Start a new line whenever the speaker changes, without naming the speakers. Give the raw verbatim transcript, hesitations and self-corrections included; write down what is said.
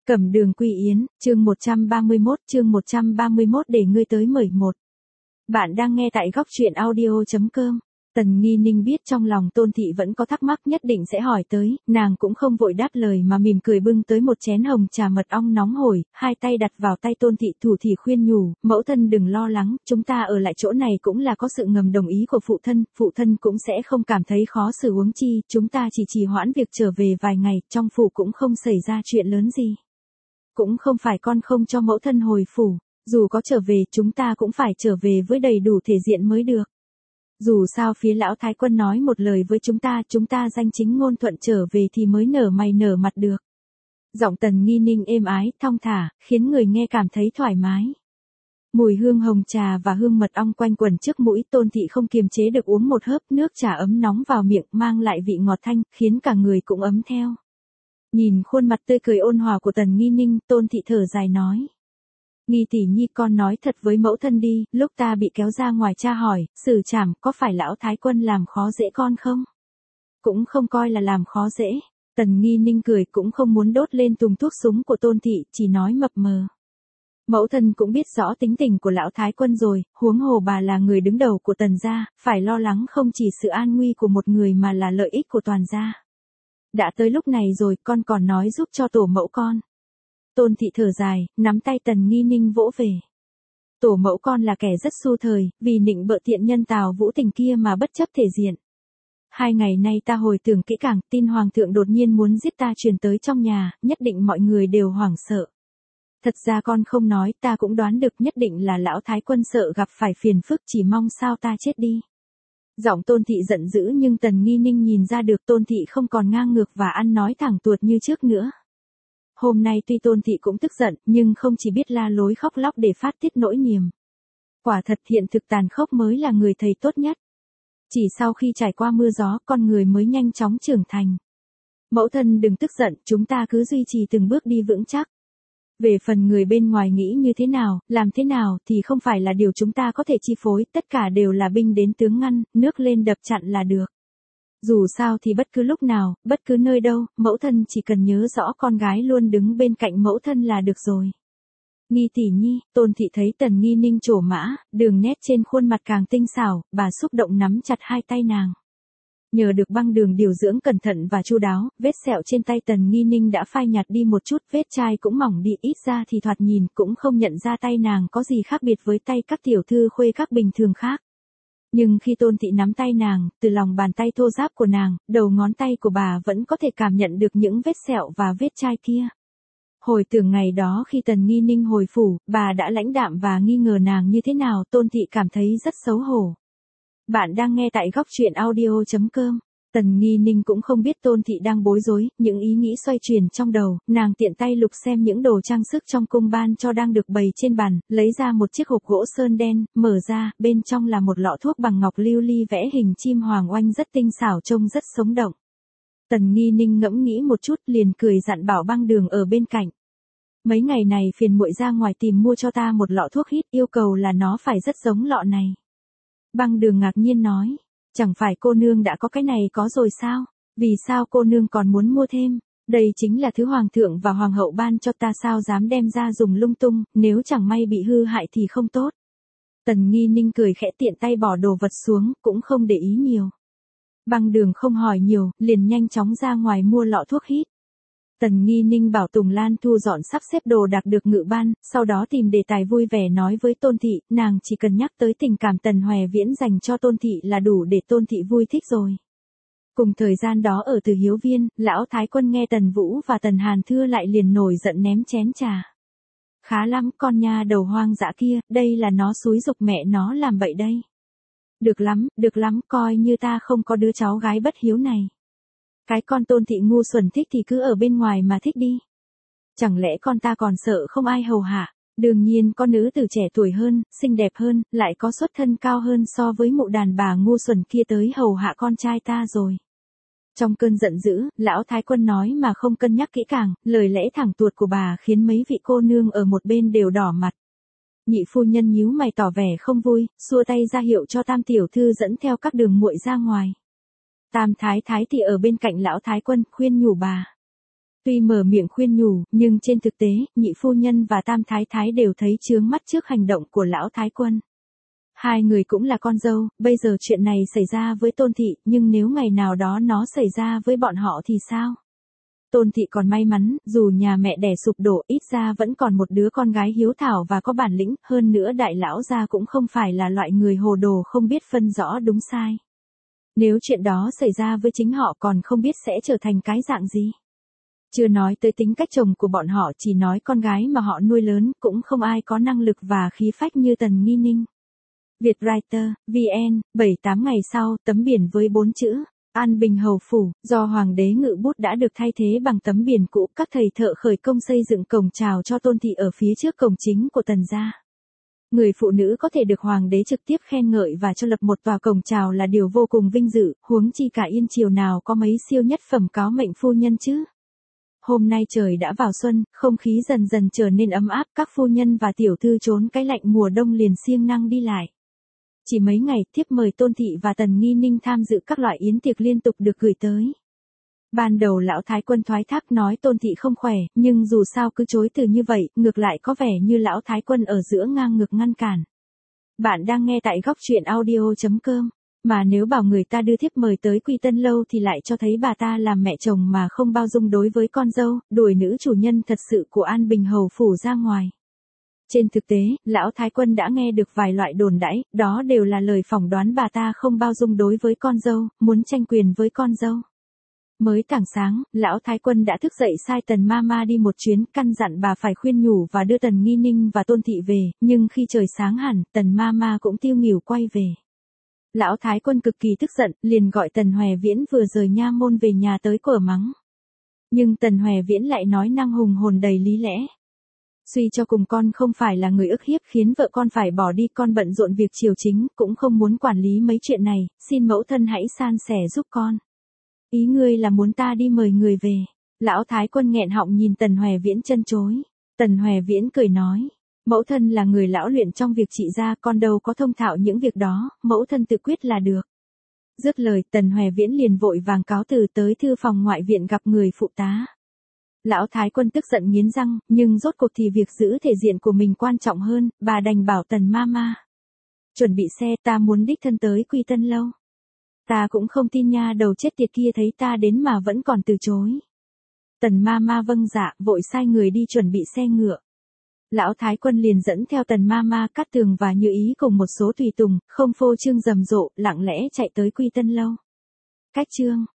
Cẩm Đường Quy Yến, chương một trăm ba mươi mốt, chương một trăm ba mươi mốt để ngươi tới mời một. Bạn đang nghe tại góc truyện audio chấm com. Tần Nghi Ninh biết trong lòng Tôn Thị vẫn có thắc mắc nhất định sẽ hỏi tới, nàng cũng không vội đáp lời mà mỉm cười bưng tới một chén hồng trà mật ong nóng hổi, hai tay đặt vào tay Tôn Thị thủ thỉ khuyên nhủ, mẫu thân đừng lo lắng, chúng ta ở lại chỗ này cũng là có sự ngầm đồng ý của phụ thân, phụ thân cũng sẽ không cảm thấy khó xử huống chi, chúng ta chỉ trì hoãn việc trở về vài ngày, trong phủ cũng không xảy ra chuyện lớn gì. Cũng không phải con không cho mẫu thân hồi phủ, dù có trở về chúng ta cũng phải trở về với đầy đủ thể diện mới được. Dù sao phía lão thái quân nói một lời với chúng ta, chúng ta danh chính ngôn thuận trở về thì mới nở mày nở mặt được. Giọng Tần Nghi Ninh êm ái, thong thả, khiến người nghe cảm thấy thoải mái. Mùi hương hồng trà và hương mật ong quanh quẩn trước mũi, Tôn Thị không kiềm chế được uống một hớp nước trà ấm nóng vào miệng, mang lại vị ngọt thanh, khiến cả người cũng ấm theo. Nhìn khuôn mặt tươi cười ôn hòa của Tần Nghi Ninh, Tôn Thị thở dài nói. Nghi tỷ nhi, con nói thật với mẫu thân đi, lúc ta bị kéo ra ngoài cha hỏi, xử trảm, có phải lão thái quân làm khó dễ con không? Cũng không coi là làm khó dễ. Tần Nghi Ninh cười, cũng không muốn đốt lên tùng thuốc súng của Tôn Thị, chỉ nói mập mờ. Mẫu thân cũng biết rõ tính tình của lão thái quân rồi, huống hồ bà là người đứng đầu của Tần gia, phải lo lắng không chỉ sự an nguy của một người mà là lợi ích của toàn gia. Đã tới lúc này rồi, con còn nói giúp cho tổ mẫu con. Tôn Thị thở dài, nắm tay Tần Nghi Ninh vỗ về. Tổ mẫu con là kẻ rất xu thời, vì nịnh bợ tiện nhân Tào Vũ Tình kia mà bất chấp thể diện. Hai ngày nay ta hồi tưởng kỹ càng, tin hoàng thượng đột nhiên muốn giết ta truyền tới trong nhà, nhất định mọi người đều hoảng sợ. Thật ra con không nói, ta cũng đoán được nhất định là lão thái quân sợ gặp phải phiền phức, chỉ mong sao ta chết đi. Giọng Tôn Thị giận dữ nhưng Tần Nghi Ninh nhìn ra được Tôn Thị không còn ngang ngược và ăn nói thẳng tuột như trước nữa. Hôm nay tuy Tôn Thị cũng tức giận, nhưng không chỉ biết la lối khóc lóc để phát tiết nỗi niềm. Quả thật hiện thực tàn khốc mới là người thầy tốt nhất. Chỉ sau khi trải qua mưa gió, con người mới nhanh chóng trưởng thành. Mẫu thân đừng tức giận, chúng ta cứ duy trì từng bước đi vững chắc. Về phần người bên ngoài nghĩ như thế nào, làm thế nào thì không phải là điều chúng ta có thể chi phối, tất cả đều là binh đến tướng ngăn, nước lên đập chặn là được. Dù sao thì bất cứ lúc nào, bất cứ nơi đâu, mẫu thân chỉ cần nhớ rõ con gái luôn đứng bên cạnh mẫu thân là được rồi. Nghi tỷ nhi, Tôn Thị thấy Tần Nghi Ninh trổ mã, đường nét trên khuôn mặt càng tinh xảo, bà xúc động nắm chặt hai tay nàng. Nhờ được băng đường điều dưỡng cẩn thận và chu đáo, vết sẹo trên tay Tần Nghi Ninh đã phai nhạt đi một chút, vết chai cũng mỏng đi, ít ra thì thoạt nhìn cũng không nhận ra tay nàng có gì khác biệt với tay các tiểu thư khuê các bình thường khác. Nhưng khi Tôn Thị nắm tay nàng, từ lòng bàn tay thô ráp của nàng, đầu ngón tay của bà vẫn có thể cảm nhận được những vết sẹo và vết chai kia. Hồi tưởng ngày đó khi Tần Nghi Ninh hồi phủ, bà đã lãnh đạm và nghi ngờ nàng như thế nào, Tôn Thị cảm thấy rất xấu hổ. Bạn đang nghe tại góc truyện audio chấm com. Tần Nghi Ninh cũng không biết Tôn Thị đang bối rối, những ý nghĩ xoay chuyển trong đầu, nàng tiện tay lục xem những đồ trang sức trong cung ban cho đang được bày trên bàn, lấy ra một chiếc hộp gỗ sơn đen, mở ra, bên trong là một lọ thuốc bằng ngọc lưu ly vẽ hình chim hoàng oanh rất tinh xảo, trông rất sống động. Tần Nghi Ninh ngẫm nghĩ một chút liền cười dặn bảo băng đường ở bên cạnh. Mấy ngày này phiền muội ra ngoài tìm mua cho ta một lọ thuốc hít, yêu cầu là nó phải rất giống lọ này. Băng đường ngạc nhiên nói. Chẳng phải cô nương đã có cái này có rồi sao? Vì sao cô nương còn muốn mua thêm? Đây chính là thứ hoàng thượng và hoàng hậu ban cho, ta sao dám đem ra dùng lung tung, nếu chẳng may bị hư hại thì không tốt. Tần Nghi Ninh cười khẽ tiện tay bỏ đồ vật xuống, cũng không để ý nhiều. Băng đường không hỏi nhiều, liền nhanh chóng ra ngoài mua lọ thuốc hít. Tần Nghi Ninh bảo Tùng Lan thu dọn sắp xếp đồ đạc được ngự ban, sau đó tìm đề tài vui vẻ nói với Tôn Thị, nàng chỉ cần nhắc tới tình cảm Tần Hoè Viễn dành cho Tôn Thị là đủ để Tôn Thị vui thích rồi. Cùng thời gian đó ở Từ Hiếu Viên, lão thái quân nghe Tần Vũ và Tần Hàn thưa lại liền nổi giận ném chén trà. Khá lắm, con nha đầu hoang dã kia, đây là nó xúi giục mẹ nó làm bậy đây. Được lắm, được lắm, coi như ta không có đứa cháu gái bất hiếu này. Cái con Tôn Thị ngu xuẩn thích thì cứ ở bên ngoài mà thích đi. Chẳng lẽ con ta còn sợ không ai hầu hạ? Đương nhiên con nữ tử trẻ tuổi hơn, xinh đẹp hơn, lại có xuất thân cao hơn so với mụ đàn bà ngu xuẩn kia tới hầu hạ con trai ta rồi. Trong cơn giận dữ, lão thái quân nói mà không cân nhắc kỹ càng, lời lẽ thẳng tuột của bà khiến mấy vị cô nương ở một bên đều đỏ mặt. Nhị phu nhân nhíu mày tỏ vẻ không vui, xua tay ra hiệu cho Tam tiểu thư dẫn theo các đường muội ra ngoài. Tam thái thái thì ở bên cạnh lão thái quân, khuyên nhủ bà. Tuy mở miệng khuyên nhủ, nhưng trên thực tế, nhị phu nhân và tam thái thái đều thấy chướng mắt trước hành động của lão thái quân. Hai người cũng là con dâu, bây giờ chuyện này xảy ra với Tôn Thị, nhưng nếu ngày nào đó nó xảy ra với bọn họ thì sao? Tôn Thị còn may mắn, dù nhà mẹ đẻ sụp đổ, ít ra vẫn còn một đứa con gái hiếu thảo và có bản lĩnh, hơn nữa đại lão gia cũng không phải là loại người hồ đồ không biết phân rõ đúng sai. Nếu chuyện đó xảy ra với chính họ còn không biết sẽ trở thành cái dạng gì. Chưa nói tới tính cách chồng của bọn họ, chỉ nói con gái mà họ nuôi lớn, cũng không ai có năng lực và khí phách như Tần Nghi Ninh. Vietwriter, vê en, bảy tám ngày sau, tấm biển với bốn chữ An Bình Hầu Phủ, do Hoàng đế ngự bút đã được thay thế bằng tấm biển cũ. Các thầy thợ khởi công xây dựng cổng chào cho Tôn Thị ở phía trước cổng chính của Tần gia. Người phụ nữ có thể được Hoàng đế trực tiếp khen ngợi và cho lập một tòa cổng chào là điều vô cùng vinh dự, huống chi cả Yên Triều nào có mấy siêu nhất phẩm cáo mệnh phu nhân chứ. Hôm nay trời đã vào xuân, không khí dần dần trở nên ấm áp, các phu nhân và tiểu thư trốn cái lạnh mùa đông liền siêng năng đi lại. Chỉ mấy ngày, thiếp mời Tôn Thị và Tần Nghi Ninh tham dự các loại yến tiệc liên tục được gửi tới. Ban đầu lão thái quân thoái thác nói Tôn Thị không khỏe, nhưng dù sao cứ chối từ như vậy, ngược lại có vẻ như lão thái quân ở giữa ngang ngược ngăn cản. Bạn đang nghe tại góc truyện audio chấm com. Mà nếu bảo người ta đưa thiếp mời tới Quy Tân Lâu thì lại cho thấy bà ta làm mẹ chồng mà không bao dung đối với con dâu, đuổi nữ chủ nhân thật sự của An Bình Hầu Phủ ra ngoài. Trên thực tế, lão thái quân đã nghe được vài loại đồn đãi, đó đều là lời phỏng đoán bà ta không bao dung đối với con dâu, muốn tranh quyền với con dâu. Mới tảng sáng, lão thái quân đã thức dậy sai Tần Mama đi một chuyến, căn dặn bà phải khuyên nhủ và đưa Tần Nghi Ninh và Tôn Thị về, nhưng khi trời sáng hẳn, Tần Mama cũng tiêu nghỉu quay về. Lão thái quân cực kỳ tức giận, liền gọi Tần Hòe Viễn vừa rời nha môn về nhà tới quở mắng. Nhưng Tần Hòe Viễn lại nói năng hùng hồn đầy lý lẽ. Suy cho cùng con không phải là người ức hiếp khiến vợ con phải bỏ đi, con bận rộn việc triều chính, cũng không muốn quản lý mấy chuyện này, xin mẫu thân hãy san sẻ giúp con. Ý ngươi là muốn ta đi mời người về. Lão thái quân nghẹn họng nhìn Tần Hòe Viễn chân chối. Tần Hòe Viễn cười nói. Mẫu thân là người lão luyện trong việc trị gia, con đâu có thông thạo những việc đó, mẫu thân tự quyết là được. Dứt lời, Tần Hòe Viễn liền vội vàng cáo từ tới thư phòng ngoại viện gặp người phụ tá. Lão thái quân tức giận nghiến răng, nhưng rốt cuộc thì việc giữ thể diện của mình quan trọng hơn, bà đành bảo Tần Mama. Chuẩn bị xe, ta muốn đích thân tới Quy Tân Lâu. Ta cũng không tin nha đầu chết tiệt kia thấy ta đến mà vẫn còn từ chối. Tần Mama vâng dạ, vội sai người đi chuẩn bị xe ngựa. Lão thái quân liền dẫn theo Tần Mama, Cát Tường và Như Ý cùng một số tùy tùng, không phô trương rầm rộ, lặng lẽ chạy tới Quy Tân Lâu. Cách chương